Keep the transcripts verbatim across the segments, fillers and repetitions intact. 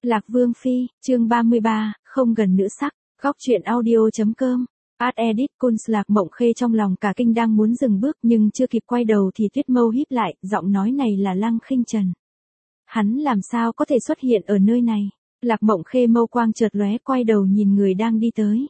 Lạc Vương Phi, chương ba mươi ba, không gần nữ sắc, góc truyện audio.com. Ad edit Cons Lạc Mộng Khê trong lòng cả kinh đang muốn dừng bước nhưng chưa kịp quay đầu thì Tuyết Mâu híp lại, giọng nói này là Lăng Khinh Trần. Hắn làm sao có thể xuất hiện ở nơi này? Lạc Mộng Khê mâu quang chợt lóe, quay đầu nhìn người đang đi tới.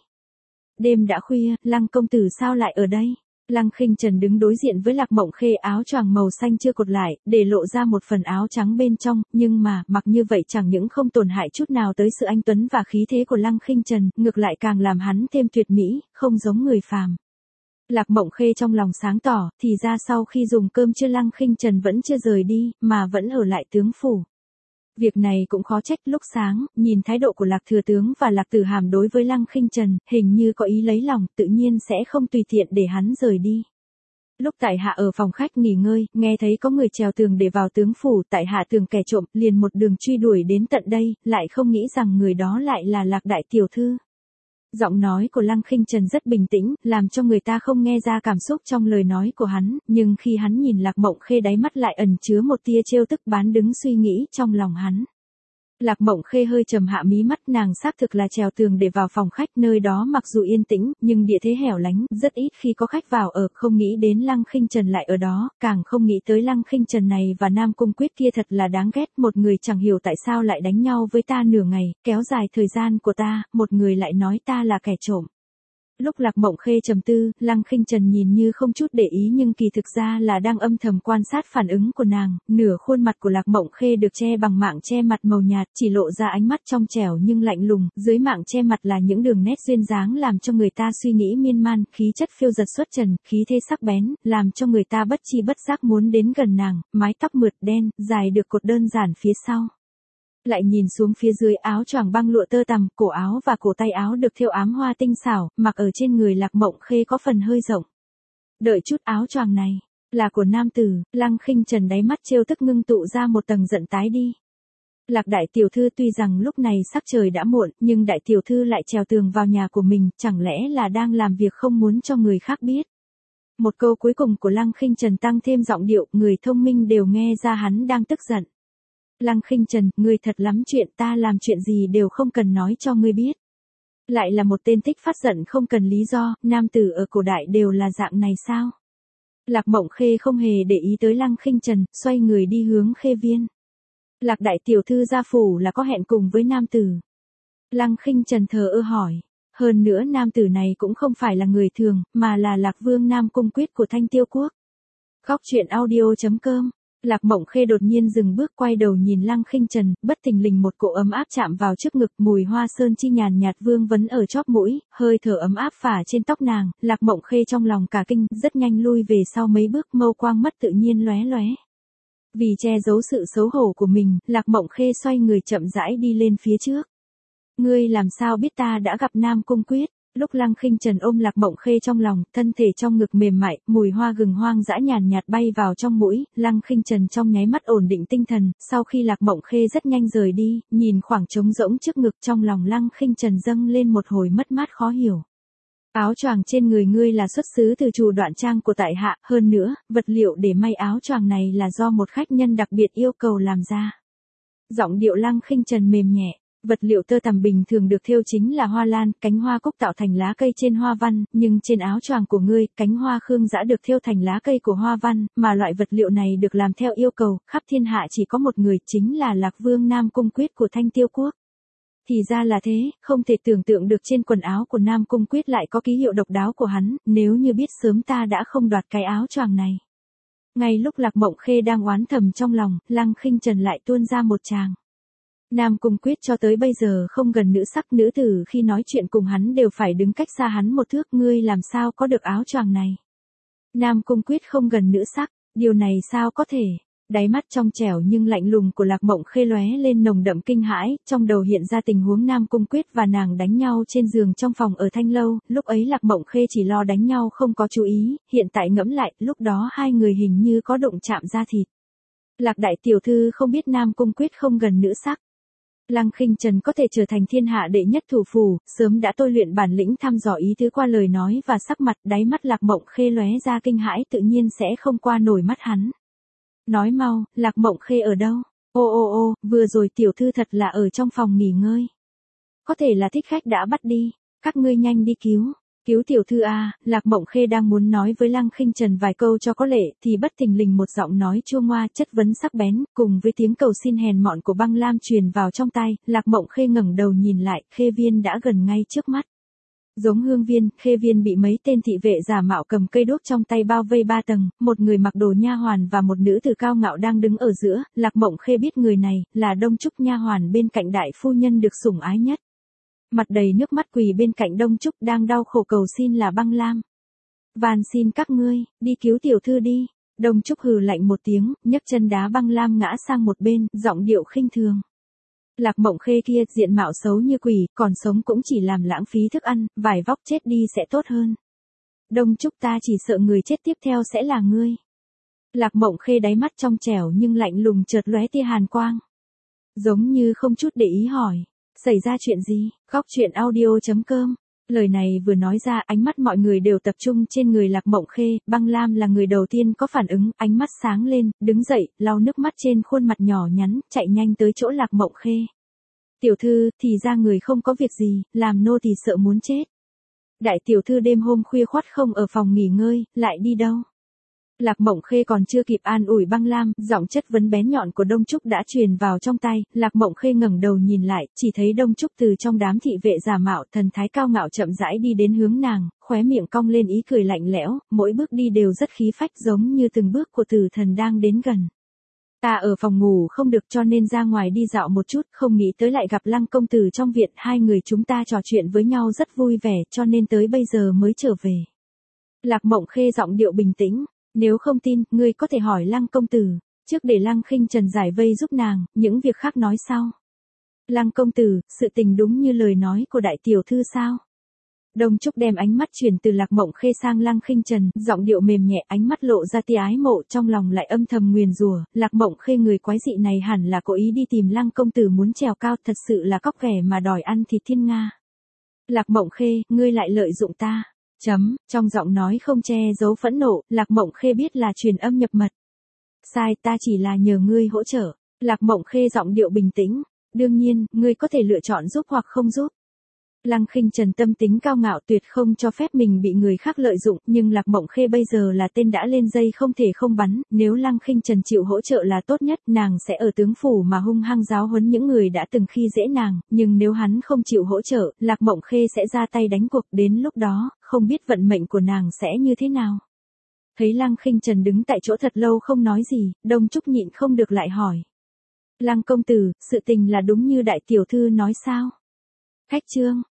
Đêm đã khuya, Lăng công tử sao lại ở đây? Lăng Khinh Trần đứng đối diện với Lạc Mộng Khê, áo choàng màu xanh chưa cột lại, để lộ ra một phần áo trắng bên trong, nhưng mà, mặc như vậy chẳng những không tổn hại chút nào tới sự anh tuấn và khí thế của Lăng Khinh Trần, ngược lại càng làm hắn thêm tuyệt mỹ, không giống người phàm. Lạc Mộng Khê trong lòng sáng tỏ, thì ra sau khi dùng cơm trưa Lăng Khinh Trần vẫn chưa rời đi, mà vẫn ở lại tướng phủ. Việc này cũng khó trách, lúc sáng, nhìn thái độ của Lạc Thừa Tướng và Lạc Tử Hàm đối với Lăng Khinh Trần, hình như có ý lấy lòng, tự nhiên sẽ không tùy tiện để hắn rời đi. Lúc tại hạ ở phòng khách nghỉ ngơi, nghe thấy có người trèo tường để vào tướng phủ, tại hạ tưởng kẻ trộm, liền một đường truy đuổi đến tận đây, lại không nghĩ rằng người đó lại là Lạc đại tiểu thư. Giọng nói của Lăng Khinh Trần rất bình tĩnh, làm cho người ta không nghe ra cảm xúc trong lời nói của hắn, nhưng khi hắn nhìn Lạc Mộng Khê, đáy mắt lại ẩn chứa một tia trêu tức bán đứng suy nghĩ trong lòng hắn. Lạc Mộng Khê hơi trầm hạ mí mắt, nàng xác thực là trèo tường để vào phòng khách, nơi đó mặc dù yên tĩnh, nhưng địa thế hẻo lánh, rất ít khi có khách vào ở, không nghĩ đến Lăng Khinh Trần lại ở đó, càng không nghĩ tới Lăng Khinh Trần này và Nam Cung Quyết kia thật là đáng ghét, một người chẳng hiểu tại sao lại đánh nhau với ta nửa ngày, kéo dài thời gian của ta, một người lại nói ta là kẻ trộm. Lúc Lạc Mộng Khê trầm tư, Lăng Khinh Trần nhìn như không chút để ý nhưng kỳ thực ra là đang âm thầm quan sát phản ứng của nàng, nửa khuôn mặt của Lạc Mộng Khê được che bằng mạng che mặt màu nhạt, chỉ lộ ra ánh mắt trong trẻo nhưng lạnh lùng, dưới mạng che mặt là những đường nét duyên dáng làm cho người ta suy nghĩ miên man, khí chất phiêu dật xuất trần, khí thế sắc bén, làm cho người ta bất chi bất giác muốn đến gần nàng, mái tóc mượt đen, dài được cột đơn giản phía sau. Lại nhìn xuống phía dưới, áo choàng băng lụa tơ tằm, cổ áo và cổ tay áo được thêu ám hoa tinh xảo, mặc ở trên người Lạc Mộng Khê có phần hơi rộng. Đợi chút, áo choàng này là của nam tử. Lăng Khinh Trần đáy mắt trêu tức ngưng tụ ra một tầng giận tái đi. Lạc đại tiểu thư, tuy rằng lúc này sắc trời đã muộn, nhưng đại tiểu thư lại trèo tường vào nhà của mình, chẳng lẽ là đang làm việc không muốn cho người khác biết? Một câu cuối cùng của Lăng Khinh Trần tăng thêm giọng điệu, người thông minh đều nghe ra hắn đang tức giận. Lăng Khinh Trần, ngươi thật lắm chuyện, ta làm chuyện gì đều không cần nói cho ngươi biết. Lại là một tên thích phát giận không cần lý do, nam tử ở cổ đại đều là dạng này sao? Lạc Mộng Khê không hề để ý tới Lăng Khinh Trần, xoay người đi hướng Khê Viên. Lạc đại tiểu thư gia phủ là có hẹn cùng với nam tử. Lăng Khinh Trần thờ ơ hỏi. Hơn nữa nam tử này cũng không phải là người thường, mà là Lạc Vương Nam Cung Quyết của Thanh Tiêu Quốc. Góc truyện audio.com. Lạc Mộng Khê đột nhiên dừng bước, quay đầu nhìn Lăng Khinh Trần, bất thình lình một cỗ ấm áp chạm vào trước ngực, mùi hoa sơn chi nhàn nhạt vương vấn ở chóp mũi, hơi thở ấm áp phả trên tóc nàng, Lạc Mộng Khê trong lòng cả kinh, rất nhanh lui về sau mấy bước, mâu quang mất tự nhiên lóe lóe. Vì che giấu sự xấu hổ của mình, Lạc Mộng Khê xoay người chậm rãi đi lên phía trước. Ngươi làm sao biết ta đã gặp Nam Cung Quyết? Lúc Lăng Khinh Trần ôm Lạc Mộng Khê trong lòng, thân thể trong ngực mềm mại, mùi hoa gừng hoang dã nhàn nhạt bay vào trong mũi, Lăng Khinh Trần trong nháy mắt ổn định tinh thần, sau khi Lạc Mộng Khê rất nhanh rời đi, nhìn khoảng trống rỗng trước ngực, trong lòng Lăng Khinh Trần dâng lên một hồi mất mát khó hiểu. Áo choàng trên người ngươi là xuất xứ từ Trù Đoạn Trang của tại hạ, hơn nữa, vật liệu để may áo choàng này là do một khách nhân đặc biệt yêu cầu làm ra. Giọng điệu Lăng Khinh Trần mềm nhẹ. Vật liệu tơ tằm bình thường được thêu chính là hoa lan, cánh hoa cúc tạo thành lá cây trên hoa văn, nhưng trên áo choàng của ngươi, cánh hoa khương dã được thêu thành lá cây của hoa văn, mà loại vật liệu này được làm theo yêu cầu, khắp thiên hạ chỉ có một người, chính là Lạc Vương Nam Cung Quyết của Thanh Tiêu Quốc. Thì ra là thế, không thể tưởng tượng được trên quần áo của Nam Cung Quyết lại có ký hiệu độc đáo của hắn, nếu như biết sớm ta đã không đoạt cái áo choàng này. Ngay lúc Lạc Mộng Khê đang oán thầm trong lòng, Lăng Khinh Trần lại tuôn ra một tràng. Nam Cung Quyết cho tới bây giờ không gần nữ sắc, nữ tử khi nói chuyện cùng hắn đều phải đứng cách xa hắn một thước, ngươi làm sao có được áo choàng này? Nam Cung Quyết không gần nữ sắc, điều này sao có thể? Đáy mắt trong trẻo nhưng lạnh lùng của Lạc Mộng Khê lóe lên nồng đậm kinh hãi, trong đầu hiện ra tình huống Nam Cung Quyết và nàng đánh nhau trên giường trong phòng ở Thanh Lâu, lúc ấy Lạc Mộng Khê chỉ lo đánh nhau không có chú ý, hiện tại ngẫm lại, lúc đó hai người hình như có đụng chạm da thịt. Lạc đại tiểu thư không biết Nam Cung Quyết không gần nữ sắc. Lăng Khinh Trần có thể trở thành thiên hạ đệ nhất thủ phủ, sớm đã tôi luyện bản lĩnh thăm dò ý tứ qua lời nói và sắc mặt, đáy mắt Lạc Mộng Khê lóe ra kinh hãi, tự nhiên sẽ không qua nổi mắt hắn. Nói mau, Lạc Mộng Khê ở đâu? Ô ô ô, vừa rồi tiểu thư thật là ở trong phòng nghỉ ngơi. Có thể là thích khách đã bắt đi, các ngươi nhanh đi cứu. Cứu tiểu thư a. Lạc Mộng Khê đang muốn nói với Lăng Khinh Trần vài câu cho có lệ, thì bất thình lình một giọng nói chua ngoa chất vấn sắc bén, cùng với tiếng cầu xin hèn mọn của Băng Lam truyền vào trong tai. Lạc Mộng Khê ngẩng đầu nhìn lại, Khê Viên đã gần ngay trước mắt. Giống Hương Viên, Khê Viên bị mấy tên thị vệ giả mạo cầm cây đuốc trong tay bao vây ba tầng, một người mặc đồ nha hoàn và một nữ tử cao ngạo đang đứng ở giữa. Lạc Mộng Khê biết người này là Đông Trúc nha hoàn bên cạnh đại phu nhân được sủng ái nhất. Mặt đầy nước mắt quỳ bên cạnh Đông Trúc đang đau khổ cầu xin là Băng Lam. Van xin các ngươi, đi cứu tiểu thư đi. Đông Trúc hừ lạnh một tiếng, nhấc chân đá Băng Lam ngã sang một bên, giọng điệu khinh thường. Lạc Mộng Khê kia diện mạo xấu như quỷ, còn sống cũng chỉ làm lãng phí thức ăn, vải vóc chết đi sẽ tốt hơn. Đông Trúc ta chỉ sợ người chết tiếp theo sẽ là ngươi. Lạc Mộng Khê đáy mắt trong trẻo nhưng lạnh lùng chợt lóe tia hàn quang. Giống như không chút để ý hỏi. Xảy ra chuyện gì? Góc truyện audio chấm com. Lời này vừa nói ra, ánh mắt mọi người đều tập trung trên người Lạc Mộng Khê. Băng Lam là người đầu tiên có phản ứng, ánh mắt sáng lên, đứng dậy, lau nước mắt trên khuôn mặt nhỏ nhắn, chạy nhanh tới chỗ Lạc Mộng Khê. Tiểu thư, thì ra người không có việc gì, làm nô thì sợ muốn chết. Đại tiểu thư đêm hôm khuya khoắt không ở phòng nghỉ ngơi, lại đi đâu? Lạc Mộng Khê còn chưa kịp an ủi Băng Lam, giọng chất vấn bén nhọn của Đông Trúc đã truyền vào trong tai. Lạc Mộng Khê ngẩng đầu nhìn lại, chỉ thấy Đông Trúc từ trong đám thị vệ giả mạo, thần thái cao ngạo chậm rãi đi đến hướng nàng, khóe miệng cong lên ý cười lạnh lẽo, mỗi bước đi đều rất khí phách, giống như từng bước của tử thần đang đến gần. Ta ở phòng ngủ không được cho nên ra ngoài đi dạo một chút, không nghĩ tới lại gặp Lăng công tử trong viện, hai người chúng ta trò chuyện với nhau rất vui vẻ, cho nên tới bây giờ mới trở về. Lạc Mộng Khê giọng điệu bình tĩnh. Nếu không tin, ngươi có thể hỏi Lăng công tử. Trước để Lăng Khinh Trần giải vây giúp nàng, những việc khác nói sau. Lăng công tử, sự tình đúng như lời nói của đại tiểu thư sao? Đông Trúc đem ánh mắt chuyển từ Lạc Mộng Khê sang Lăng Khinh Trần, giọng điệu mềm nhẹ, ánh mắt lộ ra tia ái mộ, trong lòng lại âm thầm nguyền rủa. Lạc Mộng Khê người quái dị này hẳn là cố ý đi tìm Lăng công tử muốn trèo cao, thật sự là cóc ghẻ mà đòi ăn thịt thiên nga. Lạc Mộng Khê, ngươi lại lợi dụng ta. Chấm, trong giọng nói không che giấu phẫn nộ, Lạc Mộng Khê biết là truyền âm nhập mật. Sai, ta chỉ là nhờ ngươi hỗ trợ. Lạc Mộng Khê giọng điệu bình tĩnh. Đương nhiên, ngươi có thể lựa chọn giúp hoặc không giúp. Lăng Khinh Trần tâm tính cao ngạo tuyệt không cho phép mình bị người khác lợi dụng, nhưng Lạc Mộng Khê bây giờ là tên đã lên dây không thể không bắn, nếu Lăng Khinh Trần chịu hỗ trợ là tốt nhất, nàng sẽ ở tướng phủ mà hung hăng giáo huấn những người đã từng khi dễ nàng, nhưng nếu hắn không chịu hỗ trợ, Lạc Mộng Khê sẽ ra tay đánh cuộc, đến lúc đó, không biết vận mệnh của nàng sẽ như thế nào. Thấy Lăng Khinh Trần đứng tại chỗ thật lâu không nói gì, Đông Trúc nhịn không được lại hỏi. Lăng công tử, sự tình là đúng như đại tiểu thư nói sao? Khách trương.